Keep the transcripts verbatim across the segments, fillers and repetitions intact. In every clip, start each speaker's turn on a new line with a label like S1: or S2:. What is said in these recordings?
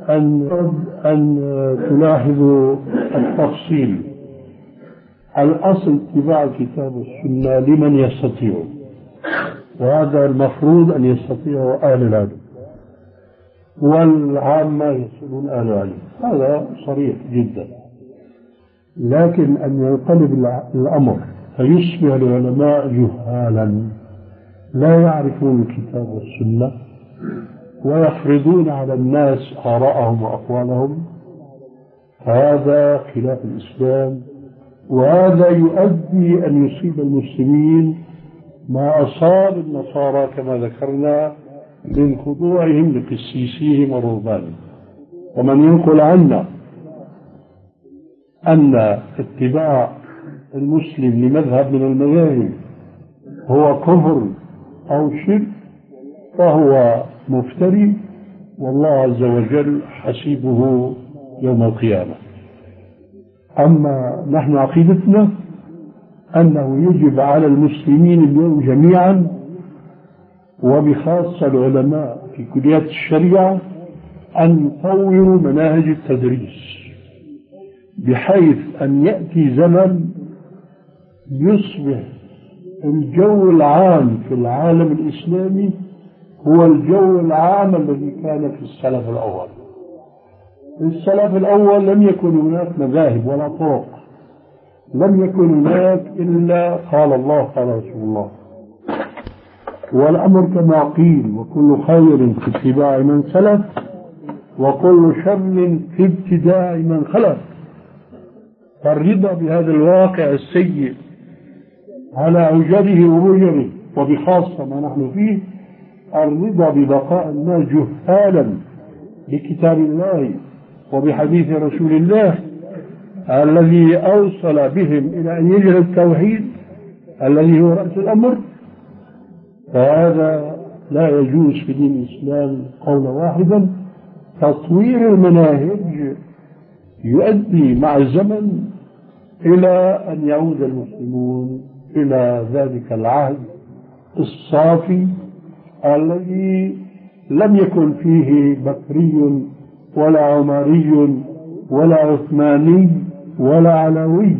S1: أن أن تلاحظوا التفصيل. الأصل اتباع الكتاب والسنة لمن يستطيع، وهذا المفروض أن يستطيعه أهل العلم، والعامة يصلون أهل العلم، هذا صريح جدا. لكن أن ينقلب الأمر فيصبح العلماء جهالا لا يعرفون الكتاب والسنة ويفرضون على الناس آراءهم وأقوالهم، هذا خلاف الإسلام، وهذا يؤدي أن يصيب المسلمين ما أصاب النصارى كما ذكرنا من خضوعهم لقسيسيهم ورهبانهم. ومن ينقل عنا أن اتباع المسلم لمذهب من المذاهب هو كفر أو شرك فهو مفتري، والله عز وجل حسيبه يوم القيامة. أما نحن عقيدتنا أنه يجب على المسلمين اليوم جميعا، وبخاصة العلماء في كليات الشريعة، أن يطوروا مناهج التدريس بحيث أن يأتي زمن يصبح الجو العام في العالم الإسلامي هو الجو العام الذي كان في السلف الأول. السلف الأول لم يكن هناك مذاهب ولا طرق، لم يكن هناك إلا قال الله قال رسول الله، والأمر كما قيل: وكل خير في اتباع من سلف وكل شر في ابتداع من خلف. فالرضا بهذا الواقع السيء على أوجره ومجره، وبخاصة ما نحن فيه، الرضا ببقاء الناس جهالا بكتاب الله وبحديث رسول الله الذي أوصل بهم إلى أن يجهل التوحيد الذي هو رأس الأمر، فهذا لا يجوز في دين الإسلام قولا واحدا. تطوير المناهج يؤدي مع الزمن إلى أن يعود المسلمون إلى ذلك العهد الصافي الذي لم يكن فيه بكري ولا عمري ولا عثماني ولا علوي،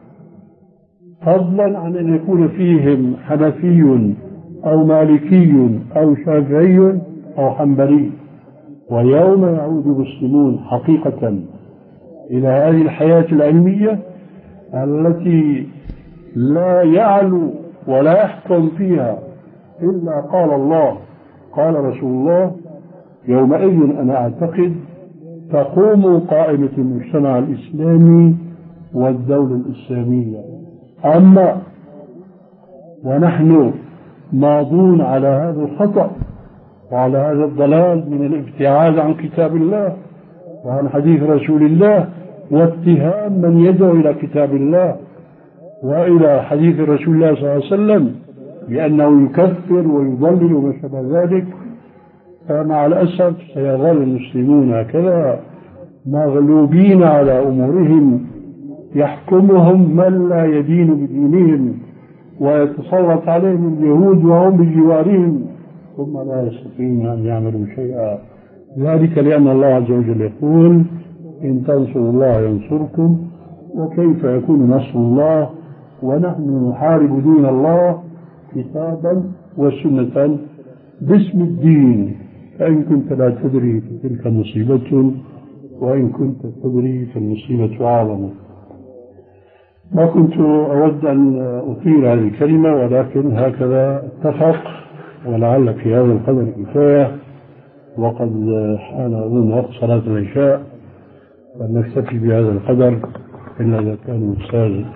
S1: فضلا عن أن يكون فيهم حنفي أو مالكي أو شافعي أو حنبلي. ويوم يعود المسلمون حقيقة إلى هذه الحياة العلمية التي لا يعلو ولا يحكم فيها إلا قال الله قال رسول الله، يومئذ أنا أعتقد تقوم قائمة المجتمع الإسلامي والدولة الإسلامية. أما ونحن ماضون على هذا الخطأ وعلى هذا الضلال من الابتعاد عن كتاب الله وعن حديث رسول الله واتهام من يدعو إلى كتاب الله وإلى حديث رسول الله صلى الله عليه وسلم بأنه يكفر ويضلل وما شابه ذلك، فمع الأسف سيظل المسلمون هكذا مغلوبين على أمورهم، يحكمهم من لا يدين بدينهم ويتسلط عليهم اليهود وهم بجوارهم، ثم لا يستطيعون أن يعملوا شيئا. ذلك لأن الله عز وجل يقول: إن تنصروا الله ينصركم، وكيف يكون نصر الله ونحن نحارب دين الله كتابا وسنة باسم الدين؟ فإن كنت لا تدري فتلك مصيبة، وإن كنت تدري فالمصيبة أعظم. ما كنت أود أن أطيل هذه الكلمة، ولكن هكذا اتفق، ولعل في هذا القدر كفاية، وقد حان أظن وقت صلاة العشاء، فلنكتفي بهذا القدر إلا إذا كان أستاذ